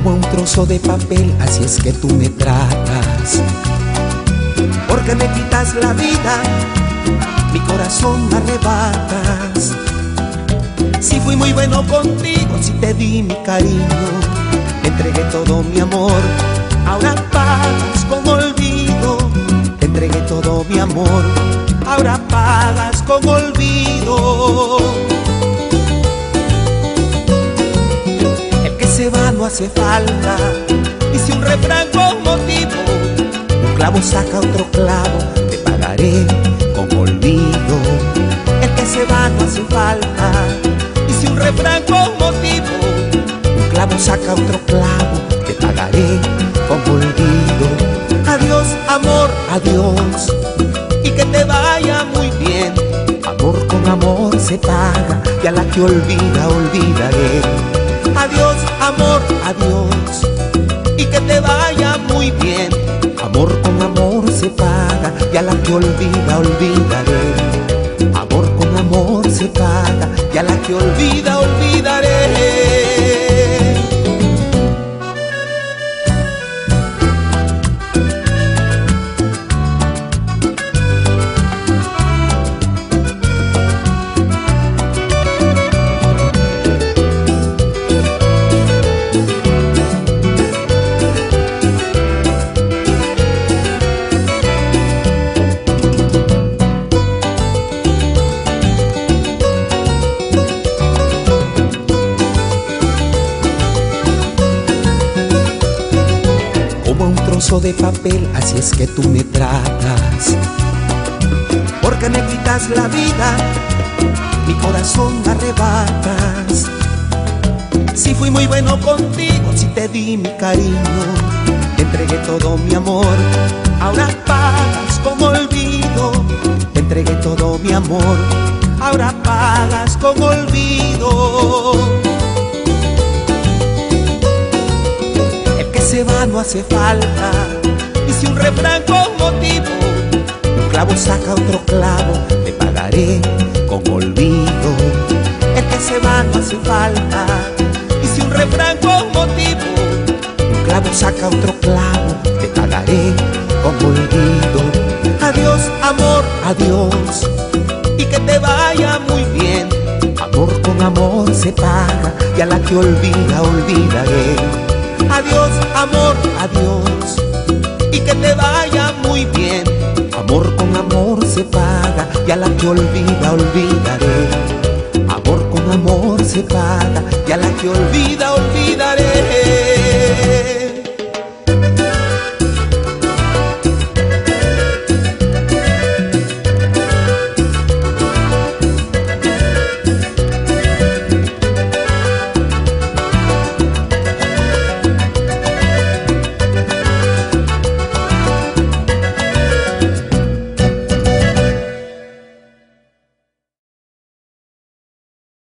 como un trozo de papel, así es que tú me tratas. Porque me quitas la vida, mi corazón me arrebatas. Si fui muy bueno contigo, si te di mi cariño, te entregué todo mi amor, ahora pagas con olvido. Te entregué todo mi amor, ahora pagas con olvido. El que se va no hace falta, dice un refrán con motivo. Un clavo saca otro clavo, te pagaré con olvido. El que se va no hace falta, dice un refrán con motivo. Un clavo saca otro clavo, te pagaré con olvido. Adiós, amor, adiós, y que te vaya muy bien. Amor con amor se paga, y a la que olvida, olvidaré. Adiós, amor, adiós, y que te vaya muy bien. Amor con amor se paga, y a la que olvida, olvidaré. Amor con amor se paga, y a la que olvida, olvidaré. Como un trozo de papel, así es que tú me tratas. Porque me quitas la vida, mi corazón me arrebatas. Si fui muy bueno contigo, si te di mi cariño, te entregué todo mi amor, ahora pagas con olvido. Te entregué todo mi amor, ahora pagas con olvido. Se va no hace falta, dice un refrán con motivo. Un clavo saca otro clavo, te pagaré con olvido. El que se va no hace falta, dice un refrán con motivo. Un clavo saca otro clavo, te pagaré con olvido. Adiós, amor, adiós, y que te vaya muy bien. Amor con amor se paga, y a la que olvida, olvidaré. Adiós, amor, adiós, y que te vaya muy bien. Amor con amor se paga, y a la que olvida, olvidaré. Amor con amor se paga, y a la que olvida, olvidaré.